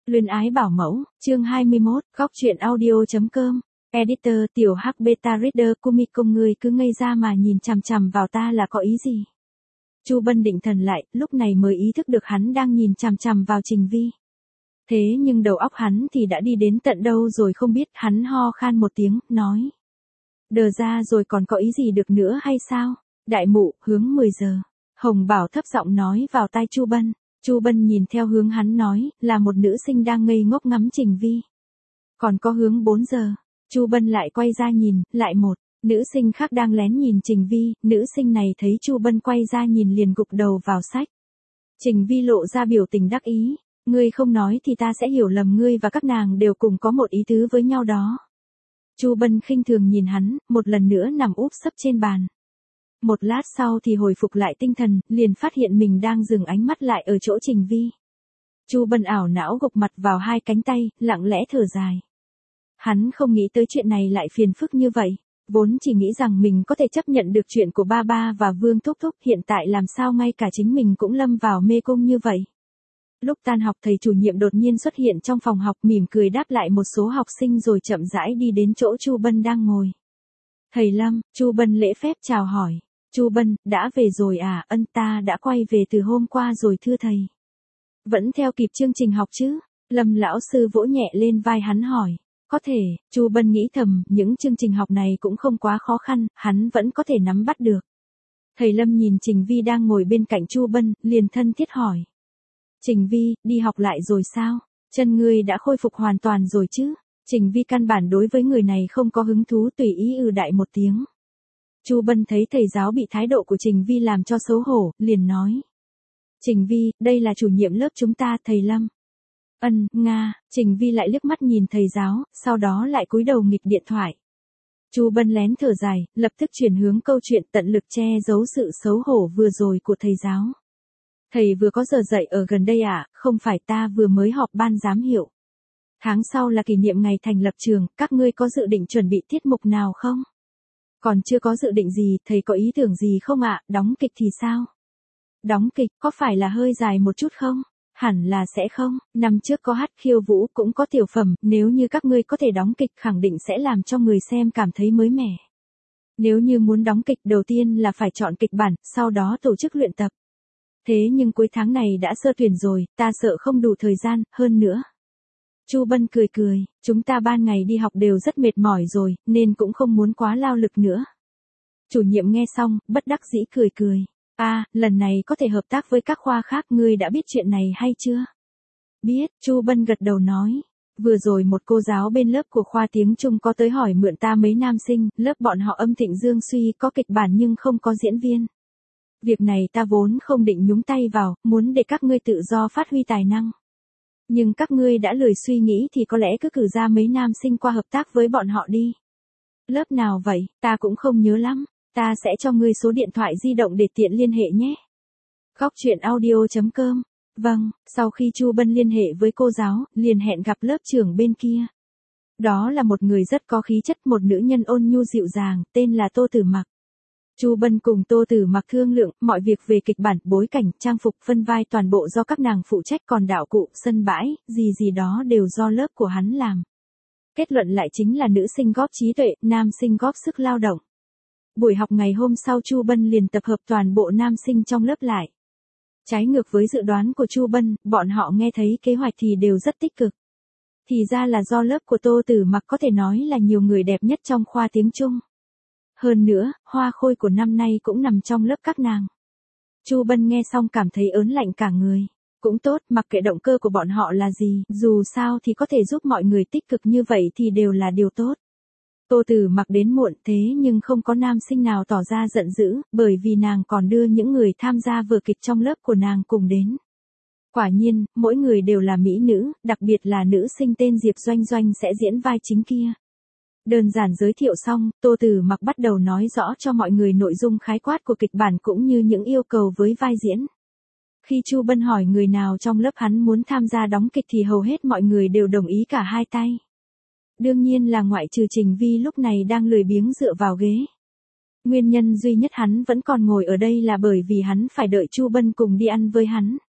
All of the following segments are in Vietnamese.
Luyến ái bảo mẫu, chương 21, góc truyện audio.com. Editor tiểu hắc beta reader Kumiko, người cứ ngây ra mà nhìn chằm chằm vào ta là có ý gì? Chu Bân định thần lại, lúc này mới ý thức được hắn đang nhìn chằm chằm vào Trình Vi. Thế nhưng đầu óc hắn thì đã đi đến tận đâu rồi không biết, hắn ho khan một tiếng, nói. Đờ ra rồi còn có ý gì được nữa hay sao? Đại mụ, hướng 10 giờ. Hồng Bảo thấp giọng nói vào tai Chu Bân. Chu Bân nhìn theo hướng hắn nói, là một nữ sinh đang ngây ngốc ngắm Trình Vi. Còn có hướng 4 giờ. Chu Bân lại quay ra nhìn, lại một nữ sinh khác đang lén nhìn Trình Vi. Nữ sinh này thấy Chu Bân quay ra nhìn liền gục đầu vào sách. Trình Vi lộ ra biểu tình đắc ý. Ngươi không nói thì ta sẽ hiểu lầm ngươi và các nàng đều cùng có một ý tứ với nhau đó. Chu Bân khinh thường nhìn hắn, một lần nữa nằm úp sấp trên bàn. Một lát sau thì hồi phục lại tinh thần, liền phát hiện mình đang dừng ánh mắt lại ở chỗ Trình Vi. Chu Bân ảo não gục mặt vào hai cánh tay, lặng lẽ thở dài. Hắn không nghĩ tới chuyện này lại phiền phức như vậy, vốn chỉ nghĩ rằng mình có thể chấp nhận được chuyện của ba ba và Vương Thúc Thúc, hiện tại làm sao ngay cả chính mình cũng lâm vào mê cung như vậy. Lúc tan học thầy chủ nhiệm đột nhiên xuất hiện trong phòng học, mỉm cười đáp lại một số học sinh rồi chậm rãi đi đến chỗ Chu Bân đang ngồi. Thầy Lâm, Chu Bân lễ phép chào hỏi. Chu Bân, đã về rồi à? Ân, ta đã quay về từ hôm qua rồi thưa thầy. Vẫn theo kịp chương trình học chứ? Lâm lão sư vỗ nhẹ lên vai hắn hỏi. Có thể, Chu Bân nghĩ thầm, những chương trình học này cũng không quá khó khăn, hắn vẫn có thể nắm bắt được. Thầy Lâm nhìn Trình Vi đang ngồi bên cạnh Chu Bân, liền thân thiết hỏi. Trình Vi, đi học lại rồi sao? Chân ngươi đã khôi phục hoàn toàn rồi chứ? Trình Vi căn bản đối với người này không có hứng thú, tùy ý đại một tiếng. Chu Bân thấy thầy giáo bị thái độ của Trình Vi làm cho xấu hổ, liền nói. Trình Vi, đây là chủ nhiệm lớp chúng ta, thầy Lâm. Nga, Trình Vi lại liếc mắt nhìn thầy giáo, sau đó lại cúi đầu nghịch điện thoại. Chu Bân lén thở dài, lập tức chuyển hướng câu chuyện, tận lực che giấu sự xấu hổ vừa rồi của thầy giáo. Thầy vừa có giờ dạy ở gần đây à? Không phải, ta vừa mới họp ban giám hiệu. Tháng sau là kỷ niệm ngày thành lập trường, các ngươi có dự định chuẩn bị tiết mục nào không? Còn chưa có dự định gì, thầy có ý tưởng gì không ạ? Đóng kịch thì sao? Đóng kịch, có phải là hơi dài một chút không? Hẳn là sẽ không, năm trước có hát khiêu vũ cũng có tiểu phẩm, nếu như các ngươi có thể đóng kịch khẳng định sẽ làm cho người xem cảm thấy mới mẻ. Nếu như muốn đóng kịch đầu tiên là phải chọn kịch bản, sau đó tổ chức luyện tập. Thế nhưng cuối tháng này đã sơ tuyển rồi, ta sợ không đủ thời gian, hơn nữa. Chu Bân cười cười, chúng ta ban ngày đi học đều rất mệt mỏi rồi, nên cũng không muốn quá lao lực nữa. Chủ nhiệm nghe xong, bất đắc dĩ cười cười. Lần này có thể hợp tác với các khoa khác, ngươi đã biết chuyện này hay chưa? Biết, Chu Bân gật đầu nói. Vừa rồi một cô giáo bên lớp của khoa tiếng Trung có tới hỏi mượn ta mấy nam sinh, lớp bọn họ âm thịnh dương suy có kịch bản nhưng không có diễn viên. Việc này ta vốn không định nhúng tay vào, muốn để các ngươi tự do phát huy tài năng. Nhưng các ngươi đã lười suy nghĩ thì có lẽ cứ cử ra mấy nam sinh qua hợp tác với bọn họ đi. Lớp nào vậy, ta cũng không nhớ lắm, ta sẽ cho ngươi số điện thoại di động để tiện liên hệ nhé. Góc truyện audio.com. Vâng, sau khi Chu Bân liên hệ với cô giáo, liền hẹn gặp lớp trưởng bên kia. Đó là một người rất có khí chất, một nữ nhân ôn nhu dịu dàng, tên là Tô Tử Mặc. Chu Bân cùng Tô Tử Mặc thương lượng, mọi việc về kịch bản, bối cảnh, trang phục, phân vai toàn bộ do các nàng phụ trách, còn đạo cụ, sân bãi, gì đó đều do lớp của hắn làm. Kết luận lại chính là nữ sinh góp trí tuệ, nam sinh góp sức lao động. Buổi học ngày hôm sau Chu Bân liền tập hợp toàn bộ nam sinh trong lớp lại. Trái ngược với dự đoán của Chu Bân, bọn họ nghe thấy kế hoạch thì đều rất tích cực. Thì ra là do lớp của Tô Tử Mặc có thể nói là nhiều người đẹp nhất trong khoa tiếng Trung. Hơn nữa, hoa khôi của năm nay cũng nằm trong lớp các nàng. Chu Bân nghe xong cảm thấy ớn lạnh cả người. Cũng tốt, mặc kệ động cơ của bọn họ là gì, dù sao thì có thể giúp mọi người tích cực như vậy thì đều là điều tốt. Tô Tử Mặc đến muộn thế nhưng không có nam sinh nào tỏ ra giận dữ, bởi vì nàng còn đưa những người tham gia vở kịch trong lớp của nàng cùng đến. Quả nhiên, mỗi người đều là mỹ nữ, đặc biệt là nữ sinh tên Diệp Doanh Doanh sẽ diễn vai chính kia. Đơn giản giới thiệu xong, Tô Tử Mặc bắt đầu nói rõ cho mọi người nội dung khái quát của kịch bản cũng như những yêu cầu với vai diễn. Khi Chu Bân hỏi người nào trong lớp hắn muốn tham gia đóng kịch thì hầu hết mọi người đều đồng ý cả hai tay. Đương nhiên là ngoại trừ Trình Vi lúc này đang lười biếng dựa vào ghế. Nguyên nhân duy nhất hắn vẫn còn ngồi ở đây là bởi vì hắn phải đợi Chu Bân cùng đi ăn với hắn.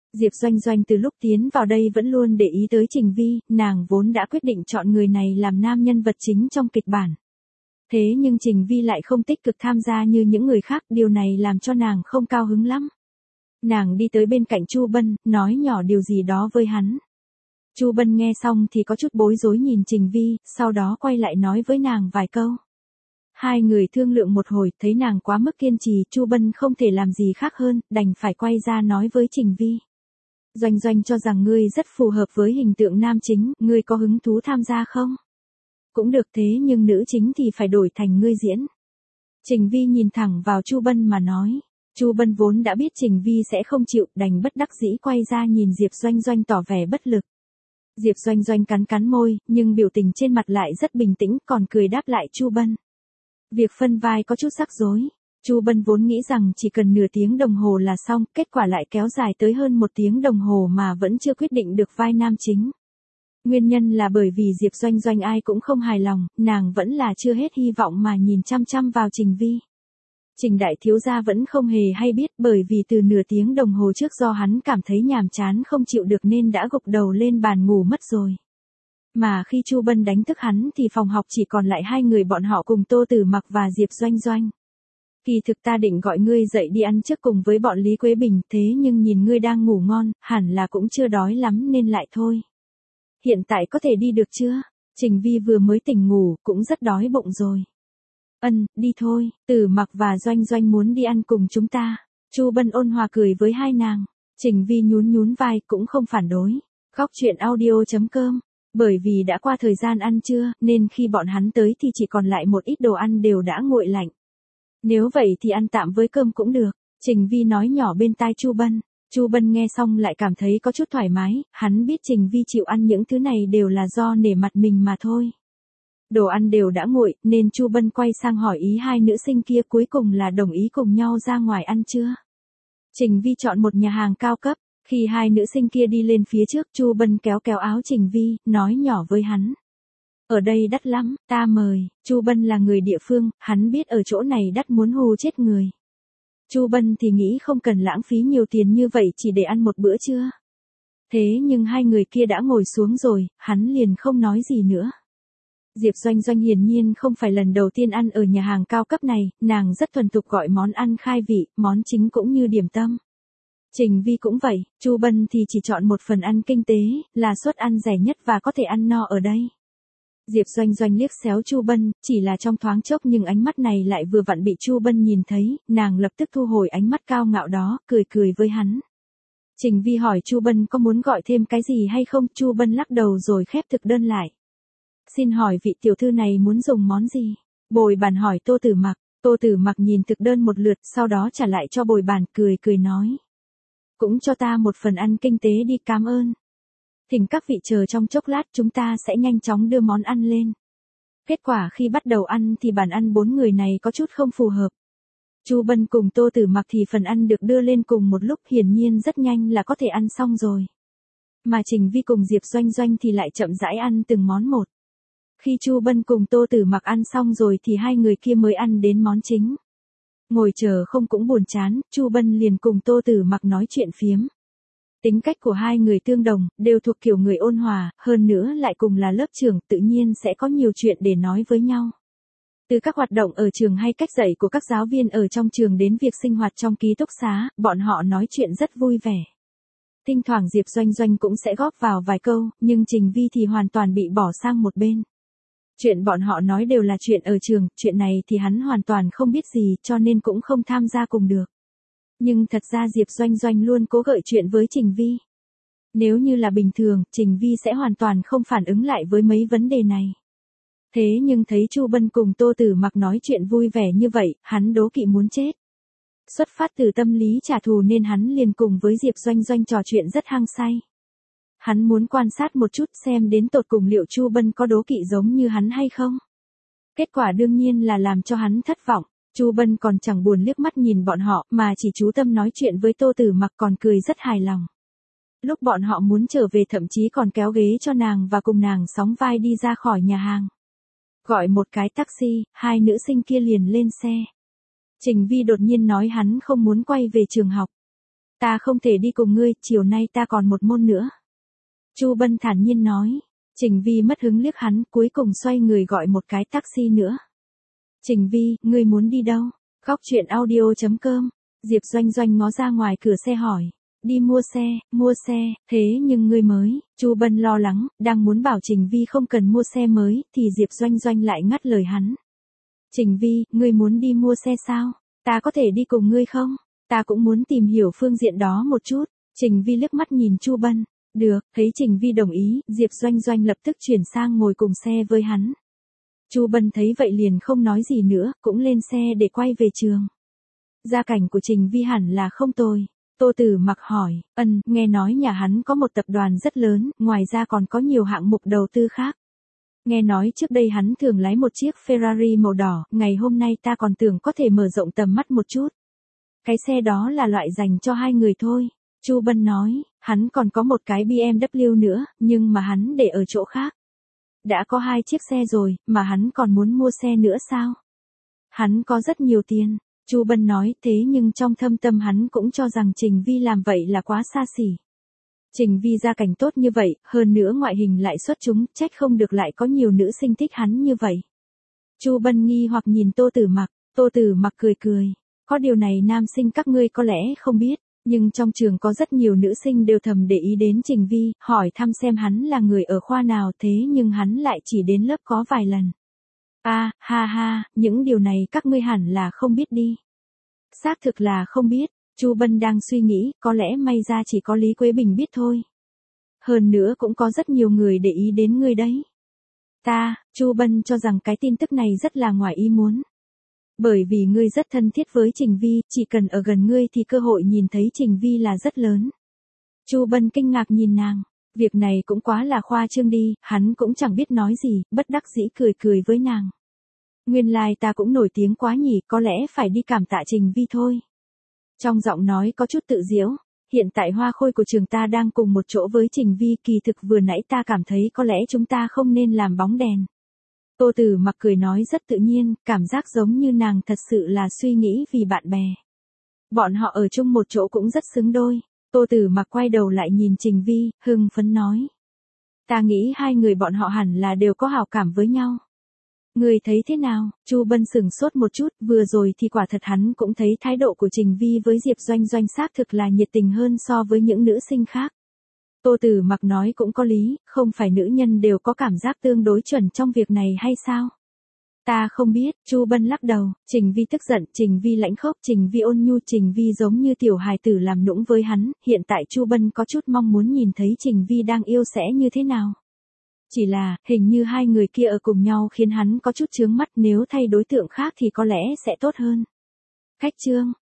Diệp Doanh Doanh từ lúc tiến vào đây vẫn luôn để ý tới Trình Vi, nàng vốn đã quyết định chọn người này làm nam nhân vật chính trong kịch bản. Thế nhưng Trình Vi lại không tích cực tham gia như những người khác, điều này làm cho nàng không cao hứng lắm. Nàng đi tới bên cạnh Chu Bân, nói nhỏ điều gì đó với hắn. Chu Bân nghe xong thì có chút bối rối nhìn Trình Vi, sau đó quay lại nói với nàng vài câu. Hai người thương lượng một hồi, thấy nàng quá mức kiên trì, Chu Bân không thể làm gì khác hơn, đành phải quay ra nói với Trình Vi. Doanh Doanh cho rằng ngươi rất phù hợp với hình tượng nam chính, ngươi có hứng thú tham gia không? Cũng được, thế nhưng nữ chính thì phải đổi thành ngươi diễn. Trình Vi nhìn thẳng vào Chu Bân mà nói. Chu Bân vốn đã biết Trình Vi sẽ không chịu, đành bất đắc dĩ quay ra nhìn Diệp Doanh Doanh tỏ vẻ bất lực. Diệp Doanh Doanh cắn cắn môi, nhưng biểu tình trên mặt lại rất bình tĩnh, còn cười đáp lại Chu Bân. Việc phân vai có chút rắc rối. Chu Bân vốn nghĩ rằng chỉ cần nửa tiếng đồng hồ là xong, kết quả lại kéo dài tới hơn 1 tiếng đồng hồ mà vẫn chưa quyết định được vai nam chính. Nguyên nhân là bởi vì Diệp Doanh Doanh ai cũng không hài lòng, nàng vẫn là chưa hết hy vọng mà nhìn chăm chăm vào Trình Vi. Trình đại thiếu gia vẫn không hề hay biết, bởi vì từ nửa tiếng đồng hồ trước do hắn cảm thấy nhàm chán không chịu được nên đã gục đầu lên bàn ngủ mất rồi. Mà khi Chu Bân đánh thức hắn thì phòng học chỉ còn lại hai người bọn họ cùng Tô Tử Mặc và Diệp Doanh Doanh. Kỳ thực ta định gọi ngươi dậy đi ăn trước cùng với bọn Lý Quế Bình, thế nhưng nhìn ngươi đang ngủ ngon, hẳn là cũng chưa đói lắm nên lại thôi. Hiện tại có thể đi được chưa? Trình Vi vừa mới tỉnh ngủ, cũng rất đói bụng rồi. Đi thôi, Tử Mặc và Doanh Doanh muốn đi ăn cùng chúng ta. Chu Bân ôn hòa cười với hai nàng. Trình Vi nhún nhún vai cũng không phản đối. Góc truyện audio.com. Bởi vì đã qua thời gian ăn trưa, nên khi bọn hắn tới thì chỉ còn lại một ít đồ ăn đều đã nguội lạnh. Nếu vậy thì ăn tạm với cơm cũng được. Trình Vi nói nhỏ bên tai Chu Bân. Chu Bân nghe xong lại cảm thấy có chút thoải mái, hắn biết Trình Vi chịu ăn những thứ này đều là do nể mặt mình mà thôi. Đồ ăn đều đã nguội, nên Chu Bân quay sang hỏi ý hai nữ sinh kia, cuối cùng là đồng ý cùng nhau ra ngoài ăn trưa. Trình Vi chọn một nhà hàng cao cấp, khi hai nữ sinh kia đi lên phía trước, Chu Bân kéo kéo áo Trình Vi, nói nhỏ với hắn. Ở đây đắt lắm, ta mời. Chu Bân là người địa phương, hắn biết ở chỗ này đắt muốn hù chết người. Chu Bân thì nghĩ không cần lãng phí nhiều tiền như vậy chỉ để ăn một bữa trưa. Thế nhưng hai người kia đã ngồi xuống rồi, hắn liền không nói gì nữa. Diệp Doanh Doanh hiển nhiên không phải lần đầu tiên ăn ở nhà hàng cao cấp này, nàng rất thuần thục gọi món ăn khai vị, món chính cũng như điểm tâm. Trình Vi cũng vậy, Chu Bân thì chỉ chọn một phần ăn kinh tế, là suất ăn rẻ nhất và có thể ăn no ở đây. Diệp Doanh Doanh liếc xéo Chu Bân, chỉ là trong thoáng chốc nhưng ánh mắt này lại vừa vặn bị Chu Bân nhìn thấy, nàng lập tức thu hồi ánh mắt cao ngạo đó, cười cười với hắn. Trình Vi hỏi Chu Bân có muốn gọi thêm cái gì hay không, Chu Bân lắc đầu rồi khép thực đơn lại. Xin hỏi vị tiểu thư này muốn dùng món gì? Bồi bàn hỏi Tô Tử Mặc. Tô Tử Mặc nhìn thực đơn một lượt, sau đó trả lại cho bồi bàn, cười cười nói. Cũng cho ta một phần ăn kinh tế đi, cảm ơn. Thỉnh các vị chờ trong chốc lát, chúng ta sẽ nhanh chóng đưa món ăn lên. Kết quả khi bắt đầu ăn thì bàn ăn 4 người này có chút không phù hợp. Chu Bân cùng Tô Tử Mặc thì phần ăn được đưa lên cùng một lúc, hiển nhiên rất nhanh là có thể ăn xong rồi. Mà Trình Vi cùng Diệp Doanh Doanh thì lại chậm rãi ăn từng món một. Khi Chu Bân cùng Tô Tử Mặc ăn xong rồi thì hai người kia mới ăn đến món chính. Ngồi chờ không cũng buồn chán, Chu Bân liền cùng Tô Tử Mặc nói chuyện phiếm. Tính cách của hai người tương đồng, đều thuộc kiểu người ôn hòa, hơn nữa lại cùng là lớp trưởng, tự nhiên sẽ có nhiều chuyện để nói với nhau. Từ các hoạt động ở trường hay cách dạy của các giáo viên ở trong trường đến việc sinh hoạt trong ký túc xá, bọn họ nói chuyện rất vui vẻ. Thỉnh thoảng Diệp Doanh Doanh cũng sẽ góp vào vài câu, nhưng Trình Vi thì hoàn toàn bị bỏ sang một bên. Chuyện bọn họ nói đều là chuyện ở trường, chuyện này thì hắn hoàn toàn không biết gì cho nên cũng không tham gia cùng được. Nhưng thật ra Diệp Doanh Doanh luôn cố gợi chuyện với Trình Vi. Nếu như là bình thường, Trình Vi sẽ hoàn toàn không phản ứng lại với mấy vấn đề này. Thế nhưng thấy Chu Bân cùng Tô Tử Mặc nói chuyện vui vẻ như vậy, hắn đố kỵ muốn chết. Xuất phát từ tâm lý trả thù nên hắn liền cùng với Diệp Doanh Doanh trò chuyện rất hăng say. Hắn muốn quan sát một chút xem đến tột cùng liệu Chu Bân có đố kỵ giống như hắn hay không. Kết quả đương nhiên là làm cho hắn thất vọng. Chu Bân còn chẳng buồn liếc mắt nhìn bọn họ mà chỉ chú tâm nói chuyện với Tô Tử Mặc, còn cười rất hài lòng. Lúc bọn họ muốn trở về thậm chí còn kéo ghế cho nàng và cùng nàng sóng vai đi ra khỏi nhà hàng. Gọi một cái taxi, hai nữ sinh kia liền lên xe. Trình Vi đột nhiên nói hắn không muốn quay về trường học. Ta không thể đi cùng ngươi, chiều nay ta còn một môn nữa. Chu Bân thản nhiên nói. Trình Vi mất hứng liếc hắn, cuối cùng xoay người gọi một cái taxi nữa. Trình Vi, ngươi muốn đi đâu? Góc chuyện audio.com. Diệp Doanh Doanh ngó ra ngoài cửa xe hỏi. Đi mua xe, thế nhưng ngươi mới, Chu Bân lo lắng, đang muốn bảo Trình Vi không cần mua xe mới, thì Diệp Doanh Doanh lại ngắt lời hắn. Trình Vi, ngươi muốn đi mua xe sao? Ta có thể đi cùng ngươi không? Ta cũng muốn tìm hiểu phương diện đó một chút. Trình Vi liếc mắt nhìn Chu Bân. Được, thấy Trình Vi đồng ý, Diệp Doanh Doanh lập tức chuyển sang ngồi cùng xe với hắn. Chu Bân thấy vậy liền không nói gì nữa, cũng lên xe để quay về trường. Gia cảnh của Trình Vi hẳn là không tồi. Tô Tử Mặc hỏi, nghe nói nhà hắn có một tập đoàn rất lớn, ngoài ra còn có nhiều hạng mục đầu tư khác. Nghe nói trước đây hắn thường lái một chiếc Ferrari màu đỏ, ngày hôm nay ta còn tưởng có thể mở rộng tầm mắt một chút. Cái xe đó là loại dành cho hai người thôi. Chu Bân nói, hắn còn có một cái BMW nữa, nhưng mà hắn để ở chỗ khác. Đã có 2 chiếc xe rồi, mà hắn còn muốn mua xe nữa sao? Hắn có rất nhiều tiền. Chu Bân nói, thế nhưng trong thâm tâm hắn cũng cho rằng Trình Vi làm vậy là quá xa xỉ. Trình Vi gia cảnh tốt như vậy, hơn nữa ngoại hình lại xuất chúng, trách không được lại có nhiều nữ sinh thích hắn như vậy. Chu Bân nghi hoặc nhìn Tô Tử Mặc. Tô Tử Mặc cười cười. Có điều này nam sinh các ngươi có lẽ không biết, nhưng trong trường có rất nhiều nữ sinh đều thầm để ý đến Trình Vi, hỏi thăm xem hắn là người ở khoa nào, thế nhưng hắn lại chỉ đến lớp có vài lần. Ha, những điều này các ngươi hẳn là không biết đi. Xác thực là không biết. Chu Bân đang suy nghĩ, có lẽ may ra chỉ có Lý Quế Bình biết thôi. Hơn nữa cũng có rất nhiều người để ý đến ngươi đấy. Chu Bân cho rằng cái tin tức này rất là ngoài ý muốn. Bởi vì ngươi rất thân thiết với Trình Vi, chỉ cần ở gần ngươi thì cơ hội nhìn thấy Trình Vi là rất lớn. Chu Bân kinh ngạc nhìn nàng. Việc này cũng quá là khoa trương đi, hắn cũng chẳng biết nói gì, bất đắc dĩ cười với nàng. Nguyên lai ta cũng nổi tiếng quá nhỉ, có lẽ phải đi cảm tạ Trình Vi thôi. Trong giọng nói có chút tự giễu, hiện tại Hoa Khôi của trường ta đang cùng một chỗ với Trình Vi, kỳ thực vừa nãy ta cảm thấy có lẽ chúng ta không nên làm bóng đèn. Tô Tử Mặc cười nói rất tự nhiên, cảm giác giống như nàng thật sự là suy nghĩ vì bạn bè. Bọn họ ở chung một chỗ cũng rất xứng đôi. Tô Tử Mặc quay đầu lại nhìn Trình Vi, hưng phấn nói. Ta nghĩ hai người bọn họ hẳn là đều có hảo cảm với nhau. Người thấy thế nào? Chu Bân sửng sốt một chút, vừa rồi thì quả thật hắn cũng thấy thái độ của Trình Vi với Diệp Doanh Doanh xác thực là nhiệt tình hơn so với những nữ sinh khác. Tô Tử Mặc nói cũng có lý, không phải nữ nhân đều có cảm giác tương đối chuẩn trong việc này hay sao? Ta không biết, Chu Bân lắc đầu. Trình Vi tức giận, Trình Vi lãnh khốc, Trình Vi ôn nhu, Trình Vi giống như tiểu hài tử làm nũng với hắn, hiện tại Chu Bân có chút mong muốn nhìn thấy Trình Vi đang yêu sẽ như thế nào. Chỉ là, hình như hai người kia ở cùng nhau khiến hắn có chút chướng mắt, nếu thay đối tượng khác thì có lẽ sẽ tốt hơn. Khách chương